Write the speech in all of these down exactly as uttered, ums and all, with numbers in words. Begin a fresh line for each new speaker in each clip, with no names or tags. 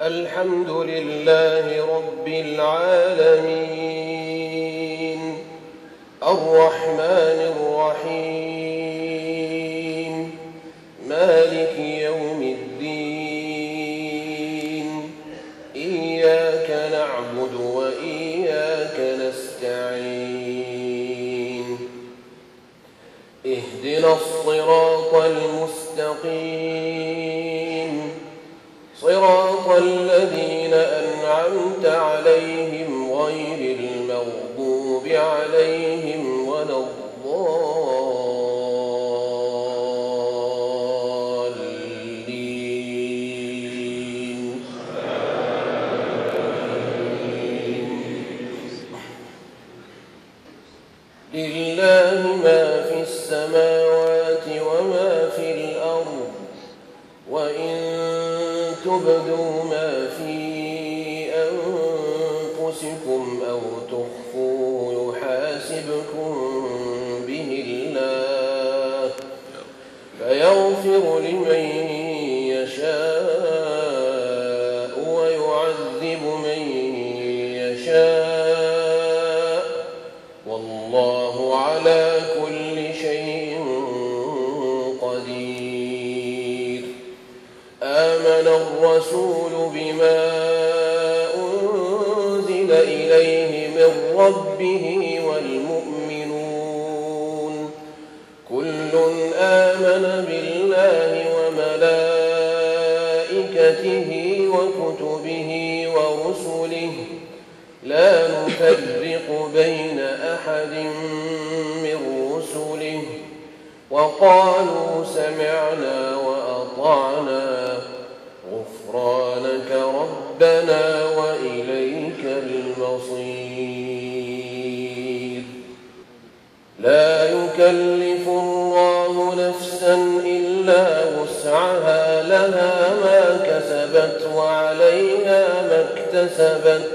الحمد لله رب العالمين الرحمن الرحيم مالك يوم الدين إياك نعبد وإياك نستعين اهدنا الصراط المستقيم صراط الذين أنعمت عليهم غير المغضوب عليهم ولا الضالين. لله ما في السماوات وما في الأرض وإن تبدوا ما في أنفسكم أو تخفوه يحاسبكم به الله فيغفر لمن يشاء ويعذب من يشاء والله على كل شيء قدير. آمن الرسول بما أنزل إليه من ربه والمؤمنون كل آمن بالله وملائكته وكتبه ورسله لا نفرق بين أحد من رسله وقالوا سمعنا وأطعنا غفرانك ربنا وإليك المصير. لا يكلف الله نفسا إلا وسعها لها ما كسبت وعليها ما اكتسبت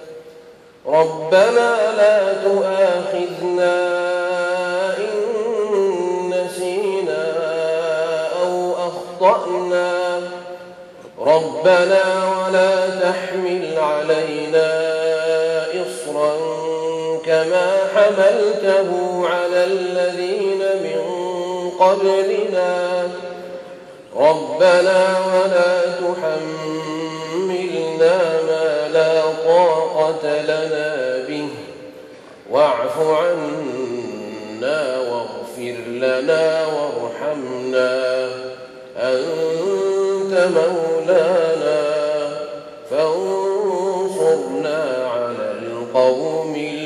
ربنا لا تؤاخذنا إن نسينا أو أخطأنا ربنا ولا تحمل علينا إصرا كما حملته على الذين من قبلنا ربنا ولا تحملنا ما لا طاقة لنا به واعف عنا واغفر لنا وارحمنا أنت مولانا فانصرنا على القوم